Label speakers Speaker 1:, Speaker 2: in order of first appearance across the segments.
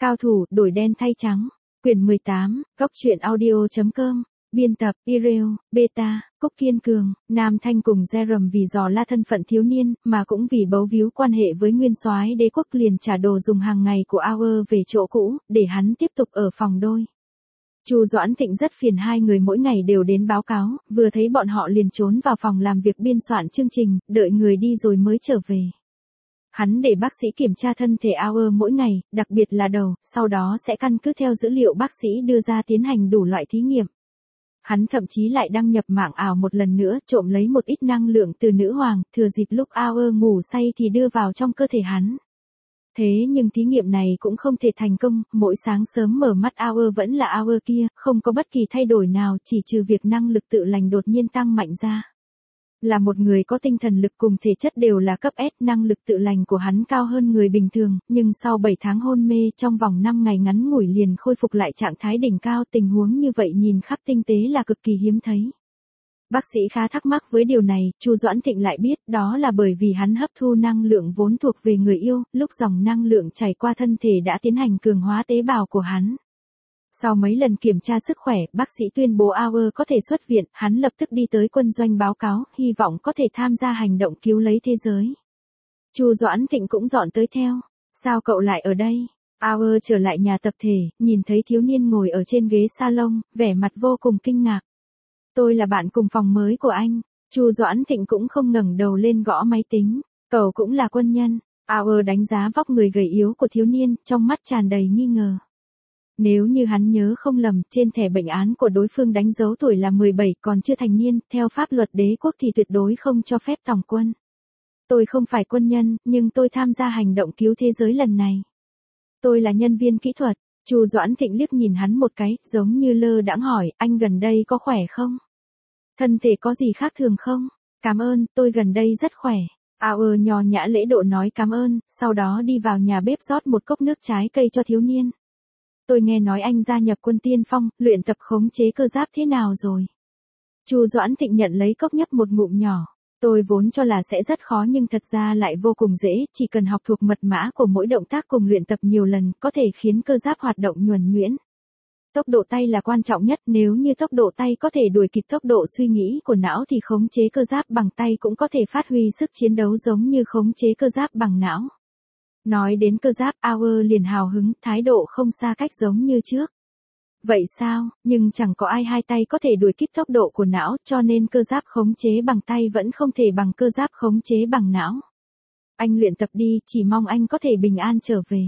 Speaker 1: Cao thủ, đổi đen thay trắng. Quyển 18, Góc truyện audio.com. Biên tập, Ireo, Beta, Cúc Kiên Cường, Nam Thanh cùng Jerome vì dò la thân phận thiếu niên, mà cũng vì bấu víu quan hệ với nguyên soái đế quốc liền trả đồ dùng hàng ngày của Auer về chỗ cũ, để hắn tiếp tục ở phòng đôi. Chu Doãn Thịnh rất phiền hai người mỗi ngày đều đến báo cáo, vừa thấy bọn họ liền trốn vào phòng làm việc biên soạn chương trình, đợi người đi rồi mới trở về. Hắn để bác sĩ kiểm tra thân thể Auer mỗi ngày, đặc biệt là đầu, sau đó sẽ căn cứ theo dữ liệu bác sĩ đưa ra tiến hành đủ loại thí nghiệm. Hắn thậm chí lại đăng nhập mạng ảo một lần nữa, trộm lấy một ít năng lượng từ nữ hoàng, thừa dịp lúc Auer ngủ say thì đưa vào trong cơ thể hắn. Thế nhưng thí nghiệm này cũng không thể thành công, mỗi sáng sớm mở mắt Auer vẫn là Auer kia, không có bất kỳ thay đổi nào, chỉ trừ việc năng lực tự lành đột nhiên tăng mạnh ra. Là một người có tinh thần lực cùng thể chất đều là cấp S, năng lực tự lành của hắn cao hơn người bình thường, nhưng sau 7 tháng hôn mê trong vòng 5 ngày ngắn ngủi liền khôi phục lại trạng thái đỉnh cao, tình huống như vậy nhìn khắp tinh tế là cực kỳ hiếm thấy. Bác sĩ khá thắc mắc với điều này, Chu Doãn Thịnh lại biết đó là bởi vì hắn hấp thu năng lượng vốn thuộc về người yêu, lúc dòng năng lượng chảy qua thân thể đã tiến hành cường hóa tế bào của hắn. Sau mấy lần kiểm tra sức khỏe, bác sĩ tuyên bố Auer có thể xuất viện, hắn lập tức đi tới quân doanh báo cáo, hy vọng có thể tham gia hành động cứu lấy thế giới. Chu Doãn Thịnh cũng dọn tới theo. Sao cậu lại ở đây? Auer trở lại nhà tập thể, nhìn thấy thiếu niên ngồi ở trên ghế salon, vẻ mặt vô cùng kinh ngạc. Tôi là bạn cùng phòng mới của anh. Chu Doãn Thịnh cũng không ngẩng đầu lên gõ máy tính. Cậu cũng là quân nhân. Auer đánh giá vóc người gầy yếu của thiếu niên, trong mắt tràn đầy nghi ngờ. Nếu như hắn nhớ không lầm, trên thẻ bệnh án của đối phương đánh dấu tuổi là 17, còn chưa thành niên, theo pháp luật đế quốc thì tuyệt đối không cho phép tòng quân. Tôi không phải quân nhân, nhưng tôi tham gia hành động cứu thế giới lần này. Tôi là nhân viên kỹ thuật. Chu Doãn Thịnh liếc nhìn hắn một cái, giống như lơ đãng hỏi, anh gần đây có khỏe không? Thân thể có gì khác thường không? Cảm ơn, tôi gần đây rất khỏe. Auer nho nhã lễ độ nói cảm ơn, sau đó đi vào nhà bếp rót một cốc nước trái cây cho thiếu niên. Tôi nghe nói anh gia nhập quân tiên phong, luyện tập khống chế cơ giáp thế nào rồi? Chu Doãn Thịnh nhận lấy cốc nhấp một ngụm nhỏ. Tôi vốn cho là sẽ rất khó nhưng thật ra lại vô cùng dễ, chỉ cần học thuộc mật mã của mỗi động tác cùng luyện tập nhiều lần, có thể khiến cơ giáp hoạt động nhuần nhuyễn. Tốc độ tay là quan trọng nhất, nếu như tốc độ tay có thể đuổi kịp tốc độ suy nghĩ của não thì khống chế cơ giáp bằng tay cũng có thể phát huy sức chiến đấu giống như khống chế cơ giáp bằng não. Nói đến cơ giáp, Auer liền hào hứng, thái độ không xa cách giống như trước. Vậy sao, nhưng chẳng có ai hai tay có thể đuổi kịp tốc độ của não, cho nên cơ giáp khống chế bằng tay vẫn không thể bằng cơ giáp khống chế bằng não. Anh luyện tập đi, chỉ mong anh có thể bình an trở về.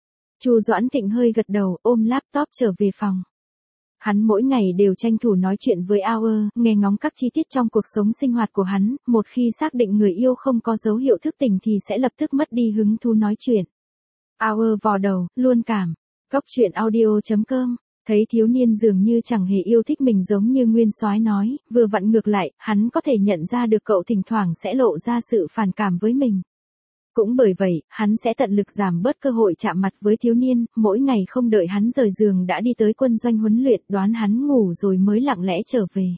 Speaker 1: Chu Doãn Thịnh hơi gật đầu, ôm laptop trở về phòng. Hắn mỗi ngày đều tranh thủ nói chuyện với Auer, nghe ngóng các chi tiết trong cuộc sống sinh hoạt của hắn, một khi xác định người yêu không có dấu hiệu thức tỉnh thì sẽ lập tức mất đi hứng thú nói chuyện. Auer vò đầu, luôn cảm. Góc truyện audio.com. Thấy thiếu niên dường như chẳng hề yêu thích mình giống như nguyên soái nói, vừa vặn ngược lại, hắn có thể nhận ra được cậu thỉnh thoảng sẽ lộ ra sự phản cảm với mình. Cũng bởi vậy, hắn sẽ tận lực giảm bớt cơ hội chạm mặt với thiếu niên, mỗi ngày không đợi hắn rời giường đã đi tới quân doanh huấn luyện, đoán hắn ngủ rồi mới lặng lẽ trở về.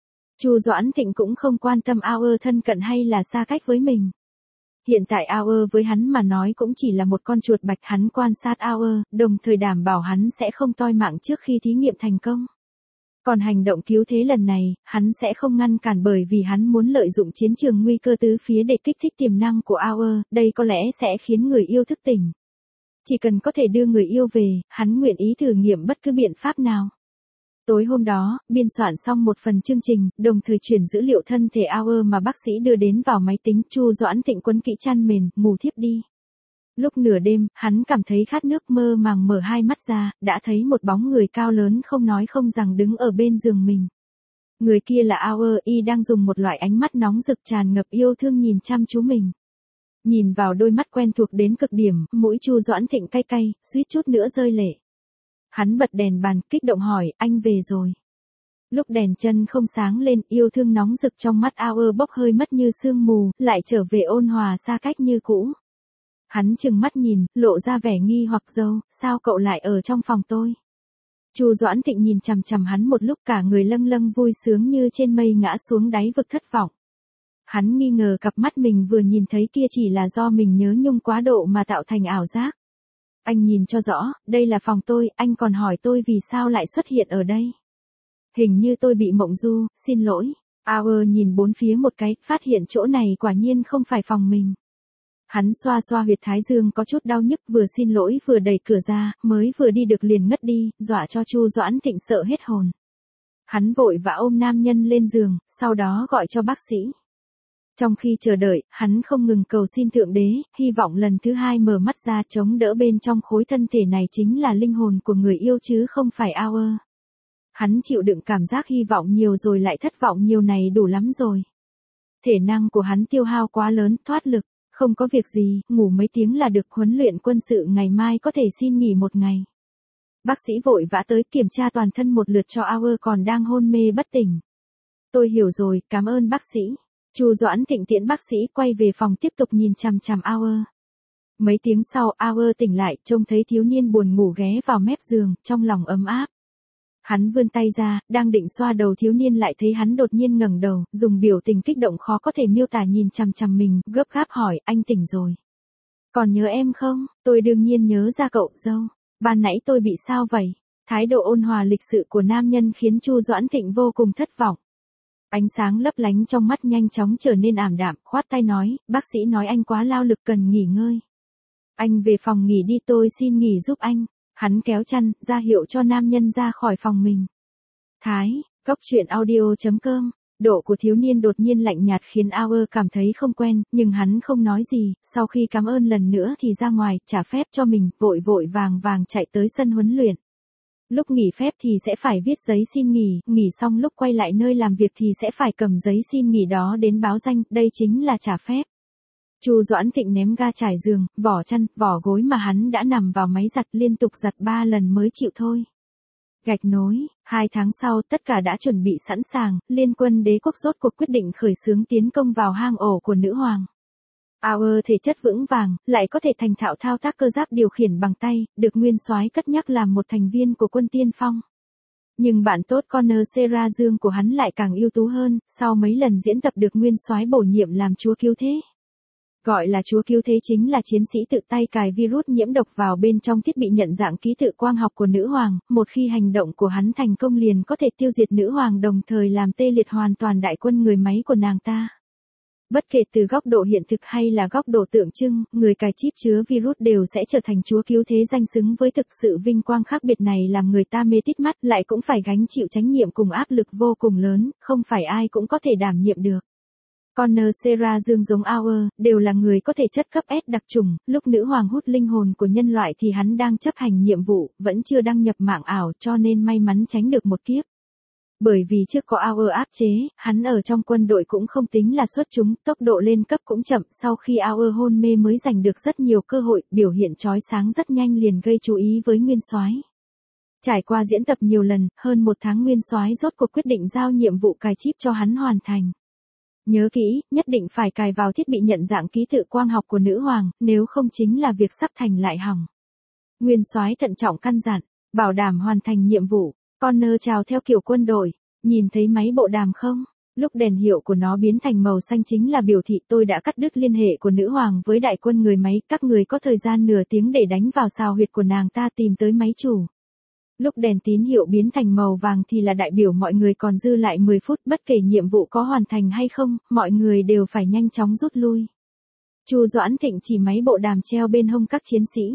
Speaker 1: Chu Doãn Thịnh cũng không quan tâm Auer thân cận hay là xa cách với mình. Hiện tại Auer với hắn mà nói cũng chỉ là một con chuột bạch, hắn quan sát Auer, đồng thời đảm bảo hắn sẽ không toi mạng trước khi thí nghiệm thành công. Còn hành động cứu thế lần này, hắn sẽ không ngăn cản bởi vì hắn muốn lợi dụng chiến trường nguy cơ tứ phía để kích thích tiềm năng của Auer, đây có lẽ sẽ khiến người yêu thức tỉnh. Chỉ cần có thể đưa người yêu về, hắn nguyện ý thử nghiệm bất cứ biện pháp nào. Tối hôm đó, biên soạn xong một phần chương trình, đồng thời chuyển dữ liệu thân thể Auer mà bác sĩ đưa đến vào máy tính, Chu Doãn Thịnh quấn kỹ chăn mền, ngủ thiếp đi. Lúc nửa đêm, hắn cảm thấy khát nước, mơ màng mở hai mắt ra, đã thấy một bóng người cao lớn không nói không rằng đứng ở bên giường mình. Người kia là Auer, y đang dùng một loại ánh mắt nóng rực tràn ngập yêu thương nhìn chăm chú mình. Nhìn vào đôi mắt quen thuộc đến cực điểm, mũi Chu Doãn Thịnh cay cay, suýt chút nữa rơi lệ. Hắn bật đèn bàn, kích động hỏi, anh về rồi. Lúc đèn chân không sáng lên, yêu thương nóng rực trong mắt Auer bốc hơi mất như sương mù, lại trở về ôn hòa xa cách như cũ. Hắn trừng mắt nhìn, lộ ra vẻ nghi hoặc dâu, sao cậu lại ở trong phòng tôi? Chu Doãn Thịnh nhìn chằm chằm hắn một lúc, cả người lâng lâng vui sướng như trên mây ngã xuống đáy vực thất vọng. Hắn nghi ngờ cặp mắt mình vừa nhìn thấy kia chỉ là do mình nhớ nhung quá độ mà tạo thành ảo giác. Anh nhìn cho rõ, đây là phòng tôi, anh còn hỏi tôi vì sao lại xuất hiện ở đây. Hình như tôi bị mộng du, xin lỗi. Auer nhìn bốn phía một cái, phát hiện chỗ này quả nhiên không phải phòng mình. Hắn xoa xoa huyệt thái dương có chút đau nhức, vừa xin lỗi vừa đẩy cửa ra, mới vừa đi được liền ngất đi, dọa cho Chu Doãn Thịnh sợ hết hồn. Hắn vội vã ôm nam nhân lên giường, sau đó gọi cho bác sĩ. Trong khi chờ đợi, hắn không ngừng cầu xin Thượng Đế, hy vọng lần thứ hai mở mắt ra chống đỡ bên trong khối thân thể này chính là linh hồn của người yêu chứ không phải Auer. Hắn chịu đựng cảm giác hy vọng nhiều rồi lại thất vọng nhiều này đủ lắm rồi. Thể năng của hắn tiêu hao quá lớn, thoát lực, không có việc gì, ngủ mấy tiếng là được, huấn luyện quân sự ngày mai có thể xin nghỉ một ngày. Bác sĩ vội vã tới kiểm tra toàn thân một lượt cho Auer còn đang hôn mê bất tỉnh. Tôi hiểu rồi, cảm ơn bác sĩ. Chu Doãn Thịnh tiễn bác sĩ quay về phòng tiếp tục nhìn chằm chằm Auer. Mấy tiếng sau Auer tỉnh lại, trông thấy thiếu niên buồn ngủ ghé vào mép giường, trong lòng ấm áp. Hắn vươn tay ra, đang định xoa đầu thiếu niên lại thấy hắn đột nhiên ngẩng đầu, dùng biểu tình kích động khó có thể miêu tả nhìn chằm chằm mình, gấp gáp hỏi, anh tỉnh rồi. Còn nhớ em không? Tôi đương nhiên nhớ ra cậu dâu. Ban nãy tôi bị sao vậy? Thái độ ôn hòa lịch sự của nam nhân khiến Chu Doãn Thịnh vô cùng thất vọng. Ánh sáng lấp lánh trong mắt nhanh chóng trở nên ảm đạm, khoát tay nói, bác sĩ nói anh quá lao lực cần nghỉ ngơi. Anh về phòng nghỉ đi, tôi xin nghỉ giúp anh. Hắn kéo chăn, ra hiệu cho nam nhân ra khỏi phòng mình. Góc truyện audio.com. Độ của thiếu niên đột nhiên lạnh nhạt khiến Auer cảm thấy không quen, nhưng hắn không nói gì, sau khi cảm ơn lần nữa thì ra ngoài, trả phép cho mình, vội vội vàng vàng chạy tới sân huấn luyện. Lúc nghỉ phép thì sẽ phải viết giấy xin nghỉ xong lúc quay lại nơi làm việc thì sẽ phải cầm giấy xin nghỉ đó đến báo danh, đây chính là trả phép. Chu Doãn Thịnh ném ga trải giường, vỏ chăn, vỏ gối mà hắn đã nằm vào máy giặt liên tục giặt 3 lần mới chịu thôi. Gạch nối, 2 tháng sau tất cả đã chuẩn bị sẵn sàng, liên quân đế quốc rốt cuộc quyết định khởi xướng tiến công vào hang ổ của nữ hoàng. Auer thể chất vững vàng, lại có thể thành thạo thao tác cơ giáp điều khiển bằng tay, được nguyên soái cất nhắc làm một thành viên của quân tiên phong. Nhưng bạn tốt Connor Sera Dương của hắn lại càng ưu tú hơn, sau mấy lần diễn tập được nguyên soái bổ nhiệm làm chúa cứu thế. Gọi là chúa cứu thế chính là chiến sĩ tự tay cài virus nhiễm độc vào bên trong thiết bị nhận dạng ký tự quang học của nữ hoàng, một khi hành động của hắn thành công liền có thể tiêu diệt nữ hoàng đồng thời làm tê liệt hoàn toàn đại quân người máy của nàng ta. Bất kể từ góc độ hiện thực hay là góc độ tượng trưng, người cài chip chứa virus đều sẽ trở thành chúa cứu thế danh xứng với thực sự vinh quang khác biệt này làm người ta mê tít mắt, lại cũng phải gánh chịu trách nhiệm cùng áp lực vô cùng lớn, không phải ai cũng có thể đảm nhiệm được. Connor Sera Dương giống Auer, đều là người có thể chất cấp S đặc trùng, lúc nữ hoàng hút linh hồn của nhân loại thì hắn đang chấp hành nhiệm vụ, vẫn chưa đăng nhập mạng ảo cho nên may mắn tránh được một kiếp. Bởi vì trước có Auer áp chế, hắn ở trong quân đội cũng không tính là xuất chúng, tốc độ lên cấp cũng chậm, sau khi Auer hôn mê mới giành được rất nhiều cơ hội, biểu hiện chói sáng rất nhanh liền gây chú ý với nguyên soái. Trải qua diễn tập nhiều lần, hơn 1 tháng nguyên soái rốt cuộc quyết định giao nhiệm vụ cài chip cho hắn hoàn thành. Nhớ kỹ, nhất định phải cài vào thiết bị nhận dạng ký tự quang học của nữ hoàng, nếu không chính là việc sắp thành lại hỏng. Nguyên soái thận trọng căn dặn, bảo đảm hoàn thành nhiệm vụ. Connor chào theo kiểu quân đội, nhìn thấy máy bộ đàm không? Lúc đèn hiệu của nó biến thành màu xanh chính là biểu thị tôi đã cắt đứt liên hệ của nữ hoàng với đại quân người máy, các người có thời gian nửa tiếng để đánh vào xào huyệt của nàng ta tìm tới máy chủ. Lúc đèn tín hiệu biến thành màu vàng thì là đại biểu mọi người còn dư lại 10 phút, bất kể nhiệm vụ có hoàn thành hay không, mọi người đều phải nhanh chóng rút lui. Chu Doãn Thịnh chỉ máy bộ đàm treo bên hông các chiến sĩ.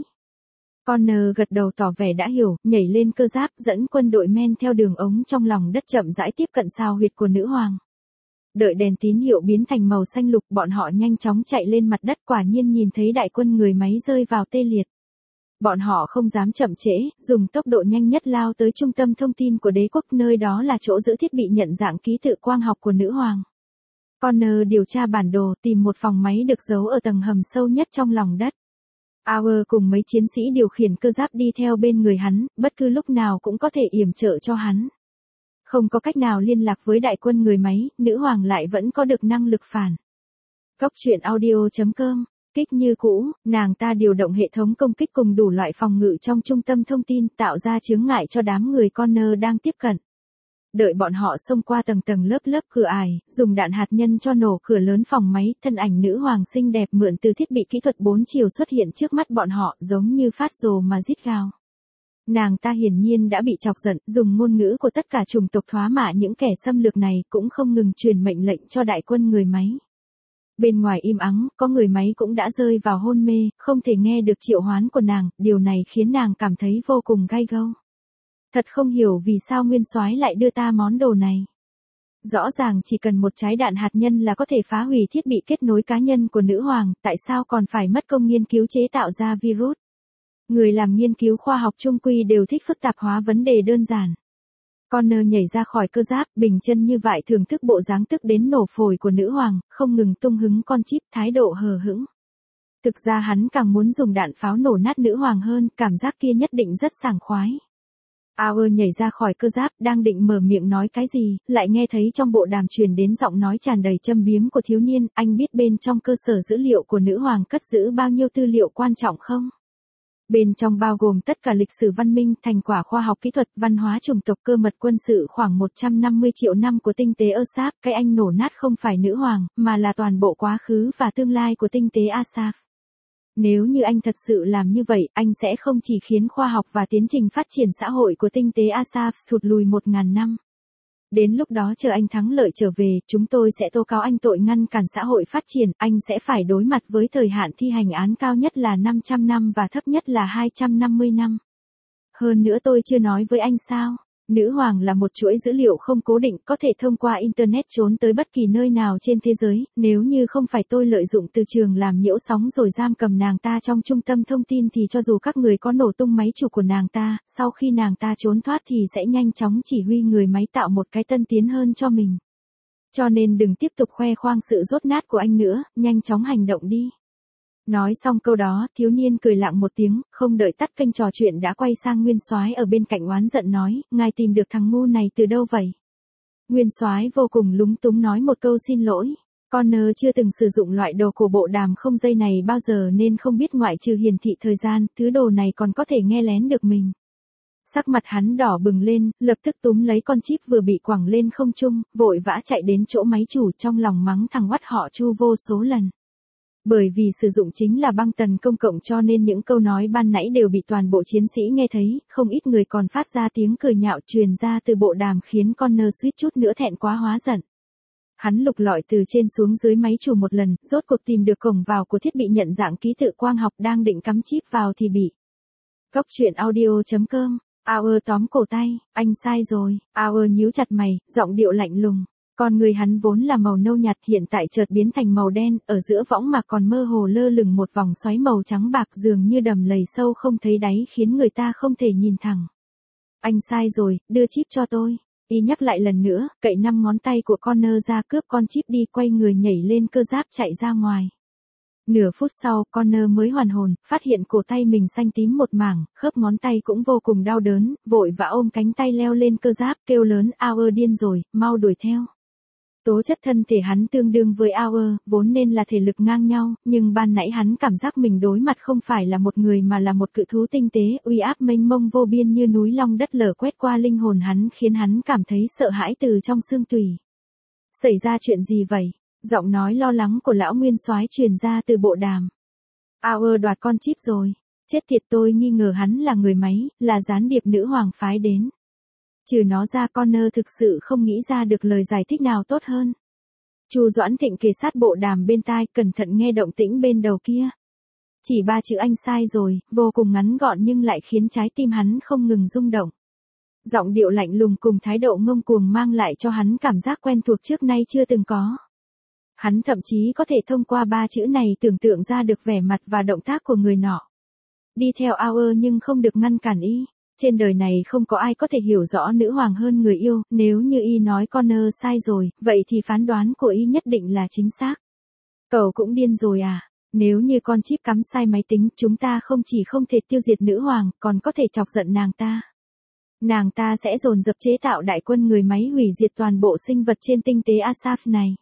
Speaker 1: Connor gật đầu tỏ vẻ đã hiểu, nhảy lên cơ giáp dẫn quân đội men theo đường ống trong lòng đất chậm rãi tiếp cận xào huyệt của nữ hoàng. Đợi đèn tín hiệu biến thành màu xanh lục, bọn họ nhanh chóng chạy lên mặt đất, quả nhiên nhìn thấy đại quân người máy rơi vào tê liệt. Bọn họ không dám chậm trễ, dùng tốc độ nhanh nhất lao tới trung tâm thông tin của đế quốc, nơi đó là chỗ giữ thiết bị nhận dạng ký tự quang học của nữ hoàng. Connor điều tra bản đồ, tìm một phòng máy được giấu ở tầng hầm sâu nhất trong lòng đất. Auer cùng mấy chiến sĩ điều khiển cơ giáp đi theo bên người hắn, bất cứ lúc nào cũng có thể yểm trợ cho hắn. Không có cách nào liên lạc với đại quân người máy, nữ hoàng lại vẫn có được năng lực phản. Góc truyện audio.com. Kích như cũ, nàng ta điều động hệ thống công kích cùng đủ loại phòng ngự trong trung tâm thông tin, tạo ra chướng ngại cho đám người Connor đang tiếp cận. Đợi bọn họ xông qua tầng tầng lớp lớp cửa ải, dùng đạn hạt nhân cho nổ cửa lớn phòng máy, thân ảnh nữ hoàng xinh đẹp mượn từ thiết bị kỹ thuật 4 chiều xuất hiện trước mắt bọn họ, giống như phát rồ mà rít gào. Nàng ta hiển nhiên đã bị chọc giận, dùng ngôn ngữ của tất cả chủng tộc thoá mạ những kẻ xâm lược này, cũng không ngừng truyền mệnh lệnh cho đại quân người máy. Bên ngoài im ắng, có người máy cũng đã rơi vào hôn mê, không thể nghe được triệu hoán của nàng, điều này khiến nàng cảm thấy vô cùng gai gâu. Thật không hiểu vì sao Nguyên Soái lại đưa ta món đồ này. Rõ ràng chỉ cần một trái đạn hạt nhân là có thể phá hủy thiết bị kết nối cá nhân của nữ hoàng, tại sao còn phải mất công nghiên cứu chế tạo ra virus? Người làm nghiên cứu khoa học chung quy đều thích phức tạp hóa vấn đề đơn giản. Connor nhảy ra khỏi cơ giáp, bình chân như vậy thưởng thức bộ dáng tức đến nổ phổi của nữ hoàng, không ngừng tung hứng con chip, thái độ hờ hững. Thực ra hắn càng muốn dùng đạn pháo nổ nát nữ hoàng hơn, cảm giác kia nhất định rất sảng khoái. Auer nhảy ra khỏi cơ giáp, đang định mở miệng nói cái gì, lại nghe thấy trong bộ đàm truyền đến giọng nói tràn đầy châm biếm của thiếu niên, anh biết bên trong cơ sở dữ liệu của nữ hoàng cất giữ bao nhiêu tư liệu quan trọng không? Bên trong bao gồm tất cả lịch sử văn minh, thành quả khoa học kỹ thuật, văn hóa chủng tộc, cơ mật quân sự khoảng 150 triệu năm của tinh tế Asaf. Cái anh nổ nát không phải nữ hoàng, mà là toàn bộ quá khứ và tương lai của tinh tế Asaf. Nếu như anh thật sự làm như vậy, anh sẽ không chỉ khiến khoa học và tiến trình phát triển xã hội của tinh tế Asaf thụt lùi 1.000 năm. Đến lúc đó chờ anh thắng lợi trở về, chúng tôi sẽ tố cáo anh tội ngăn cản xã hội phát triển, anh sẽ phải đối mặt với thời hạn thi hành án cao nhất là 500 năm và thấp nhất là 250 năm. Hơn nữa tôi chưa nói với anh sao, nữ hoàng là một chuỗi dữ liệu không cố định, có thể thông qua Internet trốn tới bất kỳ nơi nào trên thế giới, nếu như không phải tôi lợi dụng từ trường làm nhiễu sóng rồi giam cầm nàng ta trong trung tâm thông tin thì cho dù các người có nổ tung máy chủ của nàng ta, sau khi nàng ta trốn thoát thì sẽ nhanh chóng chỉ huy người máy tạo một cái tân tiến hơn cho mình. Cho nên đừng tiếp tục khoe khoang sự dốt nát của anh nữa, nhanh chóng hành động đi. Nói xong câu đó, thiếu niên cười lặng một tiếng, không đợi tắt kênh trò chuyện đã quay sang Nguyên Soái ở bên cạnh oán giận nói, ngài tìm được thằng ngu này từ đâu vậy? Nguyên Soái vô cùng lúng túng nói một câu xin lỗi. Connor chưa từng sử dụng loại đồ cổ bộ đàm không dây này bao giờ nên không biết ngoại trừ hiển thị thời gian, thứ đồ này còn có thể nghe lén được mình. Sắc mặt hắn đỏ bừng lên, lập tức túm lấy con chip vừa bị quẳng lên không trung, vội vã chạy đến chỗ máy chủ trong lòng mắng thằng oắt họ Chu vô số lần. Bởi vì sử dụng chính là băng tần công cộng cho nên những câu nói ban nãy đều bị toàn bộ chiến sĩ nghe thấy, không ít người còn phát ra tiếng cười nhạo truyền ra từ bộ đàm khiến Connor suýt chút nữa thẹn quá hóa giận. Hắn lục lọi từ trên xuống dưới máy chủ một lần, rốt cuộc tìm được cổng vào của thiết bị nhận dạng ký tự quang học đang định cắm chip vào thì bị. Góc truyện audio.com, Auer tóm cổ tay, anh sai rồi, Auer nhíu chặt mày, giọng điệu lạnh lùng. Con người hắn vốn là màu nâu nhạt hiện tại chợt biến thành màu đen, ở giữa võng mạc còn mơ hồ lơ lửng một vòng xoáy màu trắng bạc dường như đầm lầy sâu không thấy đáy khiến người ta không thể nhìn thẳng. Anh sai rồi, đưa chip cho tôi. Y nhắc lại lần nữa, cậy 5 ngón tay của Connor ra cướp con chip đi quay người nhảy lên cơ giáp chạy ra ngoài. Nửa phút sau, Connor mới hoàn hồn, phát hiện cổ tay mình xanh tím một mảng, khớp ngón tay cũng vô cùng đau đớn, vội vã ôm cánh tay leo lên cơ giáp kêu lớn Auer điên rồi, mau đuổi theo. Tố chất thân thể hắn tương đương với Auer, vốn nên là thể lực ngang nhau, nhưng ban nãy hắn cảm giác mình đối mặt không phải là một người mà là một cự thú tinh tế, uy áp mênh mông vô biên như núi long đất lở quét qua linh hồn hắn khiến hắn cảm thấy sợ hãi từ trong xương tủy. Xảy ra chuyện gì vậy? Giọng nói lo lắng của lão Nguyên Soái truyền ra từ bộ đàm. Auer đoạt con chip rồi. Chết tiệt, tôi nghi ngờ hắn là người máy, là gián điệp nữ hoàng phái đến. Trừ nó ra Connor thực sự không nghĩ ra được lời giải thích nào tốt hơn. Chu Doãn Thịnh kề sát bộ đàm bên tai, cẩn thận nghe động tĩnh bên đầu kia. Chỉ 3 chữ anh sai rồi, vô cùng ngắn gọn nhưng lại khiến trái tim hắn không ngừng rung động. Giọng điệu lạnh lùng cùng thái độ ngông cuồng mang lại cho hắn cảm giác quen thuộc trước nay chưa từng có. Hắn thậm chí có thể thông qua 3 chữ này tưởng tượng ra được vẻ mặt và động tác của người nọ. Đi theo Auer nhưng không được ngăn cản y. Trên đời này không có ai có thể hiểu rõ nữ hoàng hơn người yêu, nếu như y nói Connor sai rồi, vậy thì phán đoán của y nhất định là chính xác. Cậu cũng điên rồi à? Nếu như con chip cắm sai máy tính, chúng ta không chỉ không thể tiêu diệt nữ hoàng, còn có thể chọc giận nàng ta. Nàng ta sẽ dồn dập chế tạo đại quân người máy hủy diệt toàn bộ sinh vật trên tinh tế Asaf này.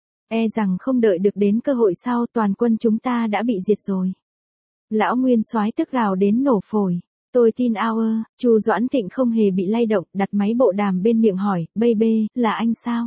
Speaker 1: E rằng không đợi được đến cơ hội sau toàn quân chúng ta đã bị diệt rồi. Lão Nguyên Soái tức gào đến nổ phổi. Tôi tin Hour, Chu Doãn Thịnh không hề bị lay động, đặt máy bộ đàm bên miệng hỏi, baby, là anh sao?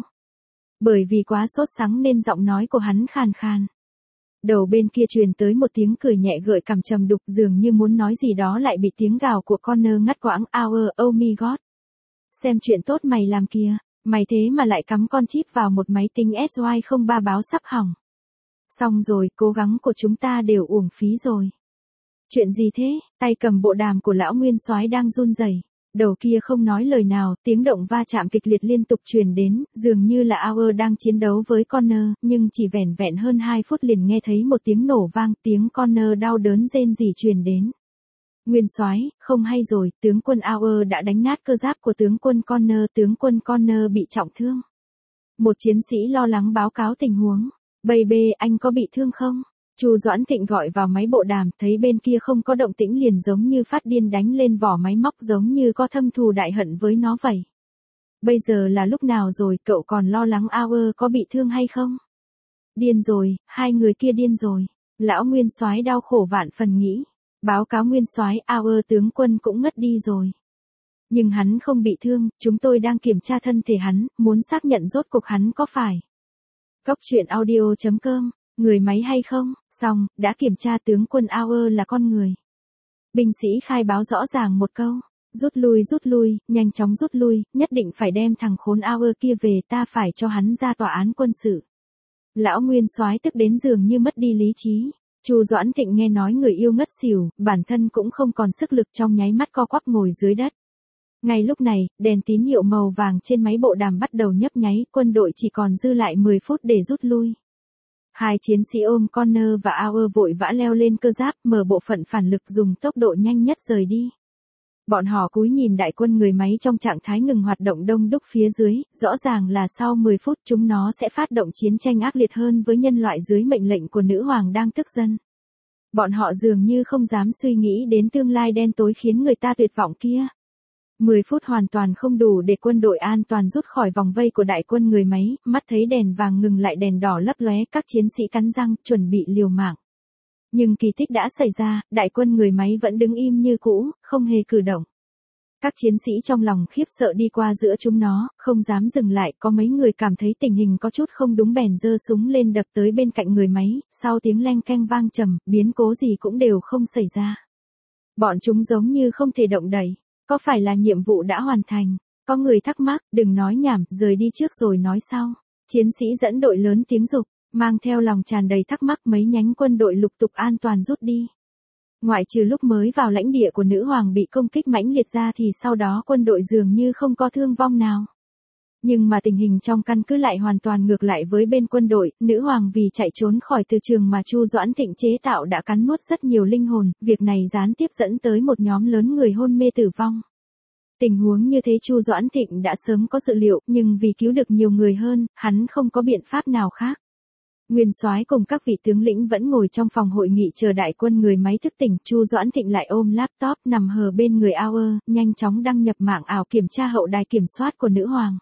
Speaker 1: Bởi vì quá sốt sắng nên giọng nói của hắn khàn khàn. Đầu bên kia truyền tới một tiếng cười nhẹ gợi cảm trầm đục, dường như muốn nói gì đó lại bị tiếng gào của Connor ngắt quãng. Hour, oh my god. Xem chuyện tốt mày làm kìa, mày thế mà lại cắm con chip vào một máy tính SY03 báo sắp hỏng. Xong rồi, cố gắng của chúng ta đều uổng phí rồi. Chuyện gì thế? Tay cầm bộ đàm của lão nguyên soái đang run rẩy. Đầu kia không nói lời nào, tiếng động va chạm kịch liệt liên tục truyền đến, dường như là Hour đang chiến đấu với Connor, nhưng chỉ vẻn vẹn hơn 2 phút liền nghe thấy một tiếng nổ vang, tiếng Connor đau đớn rên rỉ truyền đến. Nguyên soái, không hay rồi, tướng quân Hour đã đánh nát cơ giáp của tướng quân Connor bị trọng thương. Một chiến sĩ lo lắng báo cáo tình huống. Baby, anh có bị thương không? Chu Doãn Thịnh gọi vào máy bộ đàm, thấy bên kia không có động tĩnh liền giống như phát điên đánh lên vỏ máy móc, giống như có thâm thù đại hận với nó vậy. Bây giờ là lúc nào rồi, cậu còn lo lắng Hour có bị thương hay không? Điên rồi, hai người kia điên rồi. Lão nguyên soái đau khổ vạn phần nghĩ. Báo cáo nguyên soái, Hour tướng quân cũng ngất đi rồi. Nhưng hắn không bị thương, chúng tôi đang kiểm tra thân thể hắn, muốn xác nhận rốt cuộc hắn có phải. Góc truyện audio.com, người máy hay không? Xong, đã kiểm tra tướng quân Hour là con người. Binh sĩ khai báo rõ ràng một câu. Rút lui, nhanh chóng rút lui, nhất định phải đem thằng khốn Hour kia về, ta phải cho hắn ra tòa án quân sự. Lão nguyên soái tức đến dường như mất đi lý trí. Chu Doãn Thịnh nghe nói người yêu ngất xỉu, bản thân cũng không còn sức lực, trong nháy mắt co quắp ngồi dưới đất. Ngay lúc này, đèn tín hiệu màu vàng trên máy bộ đàm bắt đầu nhấp nháy, quân đội chỉ còn dư lại 10 phút để rút lui. Hai chiến sĩ ôm Connor và Hour vội vã leo lên cơ giáp, mở bộ phận phản lực dùng tốc độ nhanh nhất rời đi. Bọn họ cúi nhìn đại quân người máy trong trạng thái ngừng hoạt động đông đúc phía dưới, rõ ràng là sau 10 phút chúng nó sẽ phát động chiến tranh ác liệt hơn với nhân loại dưới mệnh lệnh của nữ hoàng đang tức giận. Bọn họ dường như không dám suy nghĩ đến tương lai đen tối khiến người ta tuyệt vọng kia. 10 phút hoàn toàn không đủ để quân đội an toàn rút khỏi vòng vây của đại quân người máy, mắt thấy đèn vàng ngừng lại đèn đỏ lấp lóe, các chiến sĩ cắn răng, chuẩn bị liều mạng. Nhưng kỳ tích đã xảy ra, đại quân người máy vẫn đứng im như cũ, không hề cử động. Các chiến sĩ trong lòng khiếp sợ đi qua giữa chúng nó, không dám dừng lại, có mấy người cảm thấy tình hình có chút không đúng bèn giơ súng lên đập tới bên cạnh người máy, sau tiếng leng keng vang trầm, biến cố gì cũng đều không xảy ra. Bọn chúng giống như không thể động đậy. Có phải là nhiệm vụ đã hoàn thành? Có người thắc mắc, đừng nói nhảm, rời đi trước rồi nói sau. Chiến sĩ dẫn đội lớn tiếng dục, mang theo lòng tràn đầy thắc mắc, mấy nhánh quân đội lục tục an toàn rút đi. Ngoại trừ lúc mới vào lãnh địa của nữ hoàng bị công kích mãnh liệt ra thì sau đó quân đội dường như không có thương vong nào. Nhưng mà tình hình trong căn cứ lại hoàn toàn ngược lại với bên quân đội, nữ hoàng vì chạy trốn khỏi từ trường mà Chu Doãn Thịnh chế tạo đã cắn nuốt rất nhiều linh hồn, việc này gián tiếp dẫn tới một nhóm lớn người hôn mê tử vong. Tình huống như thế Chu Doãn Thịnh đã sớm có dự liệu, nhưng vì cứu được nhiều người hơn, hắn không có biện pháp nào khác. Nguyên soái cùng các vị tướng lĩnh vẫn ngồi trong phòng hội nghị chờ đại quân người máy thức tỉnh, Chu Doãn Thịnh lại ôm laptop nằm hờ bên người Hour, nhanh chóng đăng nhập mạng ảo kiểm tra hậu đài kiểm soát của nữ hoàng.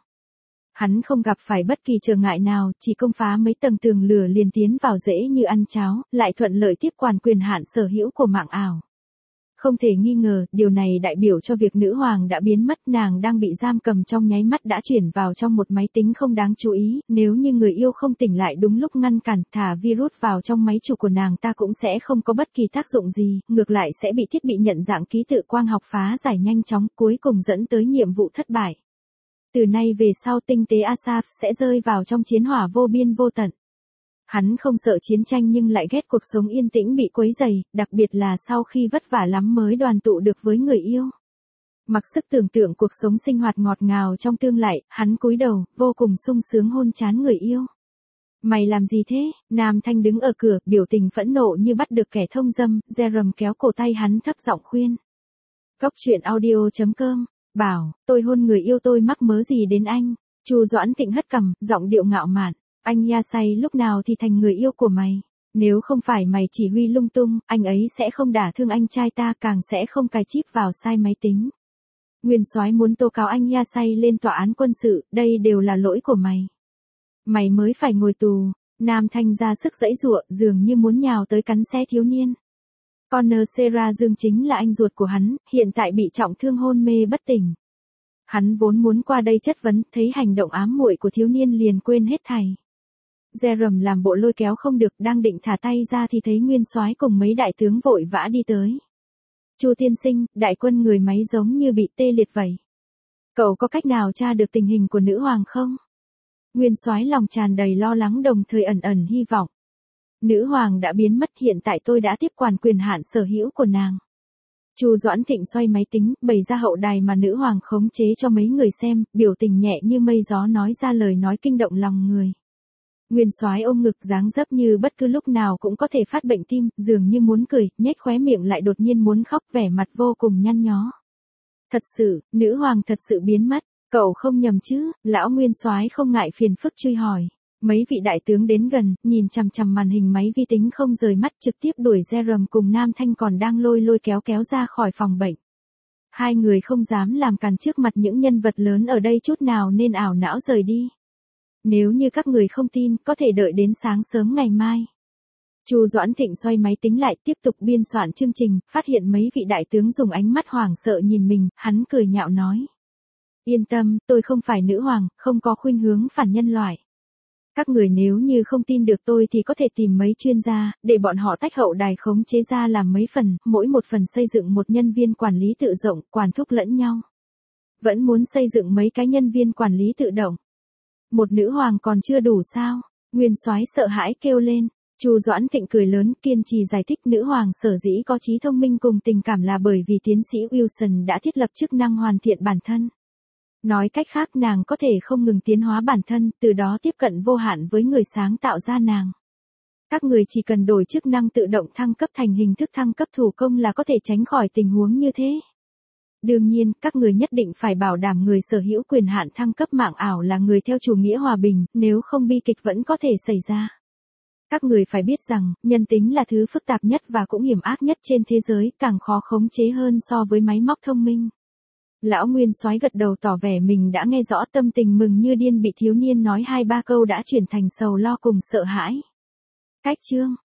Speaker 1: Hắn không gặp phải bất kỳ trở ngại nào, chỉ công phá mấy tầng tường lửa liền tiến vào dễ như ăn cháo, lại thuận lợi tiếp quản quyền hạn sở hữu của mạng ảo. Không thể nghi ngờ, điều này đại biểu cho việc nữ hoàng đã biến mất, nàng đang bị giam cầm trong nháy mắt đã chuyển vào trong một máy tính không đáng chú ý, nếu như người yêu không tỉnh lại đúng lúc ngăn cản, thả virus vào trong máy chủ của nàng ta cũng sẽ không có bất kỳ tác dụng gì, ngược lại sẽ bị thiết bị nhận dạng ký tự quang học phá giải nhanh chóng, cuối cùng dẫn tới nhiệm vụ thất bại. Từ nay về sau tinh tế Asaf sẽ rơi vào trong chiến hỏa vô biên vô tận. Hắn không sợ chiến tranh nhưng lại ghét cuộc sống yên tĩnh bị quấy rầy, đặc biệt là sau khi vất vả lắm mới đoàn tụ được với người yêu. Mặc sức tưởng tượng cuộc sống sinh hoạt ngọt ngào trong tương lai, hắn cúi đầu, vô cùng sung sướng hôn trán người yêu. Mày làm gì thế? Nam Thanh đứng ở cửa, biểu tình phẫn nộ như bắt được kẻ thông dâm, Jerome kéo cổ tay hắn thấp giọng khuyên. Góc truyện audio.com, bảo, tôi hôn người yêu tôi mắc mớ gì đến anh? Chu Doãn Thịnh hất cằm, giọng điệu ngạo mạn. Anh Yasay lúc nào thì thành người yêu của mày. Nếu không phải mày chỉ huy lung tung, anh ấy sẽ không đả thương anh trai ta, càng sẽ không cài chip vào sai máy tính. Nguyên soái muốn tố cáo anh Yasay lên tòa án quân sự, đây đều là lỗi của mày. Mày mới phải ngồi tù. Nam Thanh ra sức giãy giụa, dường như muốn nhào tới cắn xé thiếu niên. Connor Sarah Dương chính là anh ruột của hắn, hiện tại bị trọng thương hôn mê bất tỉnh. Hắn vốn muốn qua đây chất vấn, thấy hành động ám muội của thiếu niên liền quên hết thảy. Jerome làm bộ lôi kéo không được, đang định thả tay ra thì thấy Nguyên Soái cùng mấy đại tướng vội vã đi tới. Chu tiên sinh, đại quân người máy giống như bị tê liệt vậy. Cậu có cách nào tra được tình hình của nữ hoàng không? Nguyên Soái lòng tràn đầy lo lắng đồng thời ẩn ẩn hy vọng. Nữ hoàng đã biến mất, hiện tại tôi đã tiếp quản quyền hạn sở hữu của nàng. Chu Doãn Thịnh xoay máy tính, bày ra hậu đài mà nữ hoàng khống chế cho mấy người xem, biểu tình nhẹ như mây gió nói ra lời nói kinh động lòng người. Nguyên Soái ôm ngực dáng dấp như bất cứ lúc nào cũng có thể phát bệnh tim, dường như muốn cười, nhếch khóe miệng lại đột nhiên muốn khóc, vẻ mặt vô cùng nhăn nhó. Thật sự, nữ hoàng thật sự biến mất, cậu không nhầm chứ? Lão Nguyên Soái không ngại phiền phức truy hỏi. Mấy vị đại tướng đến gần, nhìn chằm chằm màn hình máy vi tính không rời mắt, trực tiếp đuổi Jerome cùng Nam Thanh còn đang lôi kéo ra khỏi phòng bệnh. Hai người không dám làm càn trước mặt những nhân vật lớn ở đây chút nào nên ảo não rời đi. Nếu như các người không tin, có thể đợi đến sáng sớm ngày mai. Chu Doãn Thịnh xoay máy tính lại, tiếp tục biên soạn chương trình, phát hiện mấy vị đại tướng dùng ánh mắt hoảng sợ nhìn mình, hắn cười nhạo nói. Yên tâm, tôi không phải nữ hoàng, không có khuynh hướng phản nhân loại. Các người nếu như không tin được tôi thì có thể tìm mấy chuyên gia, để bọn họ tách hậu đài khống chế ra làm mấy phần, mỗi một phần xây dựng một nhân viên quản lý tự động, quản thúc lẫn nhau. Vẫn muốn xây dựng mấy cái nhân viên quản lý tự động. Một nữ hoàng còn chưa đủ sao? Nguyên Soái sợ hãi kêu lên. Chu Doãn Thịnh cười lớn, kiên trì giải thích nữ hoàng sở dĩ có trí thông minh cùng tình cảm là bởi vì tiến sĩ Wilson đã thiết lập chức năng hoàn thiện bản thân. Nói cách khác, nàng có thể không ngừng tiến hóa bản thân, từ đó tiếp cận vô hạn với người sáng tạo ra nàng. Các người chỉ cần đổi chức năng tự động thăng cấp thành hình thức thăng cấp thủ công là có thể tránh khỏi tình huống như thế. Đương nhiên, các người nhất định phải bảo đảm người sở hữu quyền hạn thăng cấp mạng ảo là người theo chủ nghĩa hòa bình, nếu không bi kịch vẫn có thể xảy ra. Các người phải biết rằng, nhân tính là thứ phức tạp nhất và cũng hiểm ác nhất trên thế giới, càng khó khống chế hơn so với máy móc thông minh. Lão Nguyên Soái gật đầu tỏ vẻ mình đã nghe rõ, tâm tình mừng như điên, bị thiếu niên nói 2-3 câu đã chuyển thành sầu lo cùng sợ hãi. Cách chương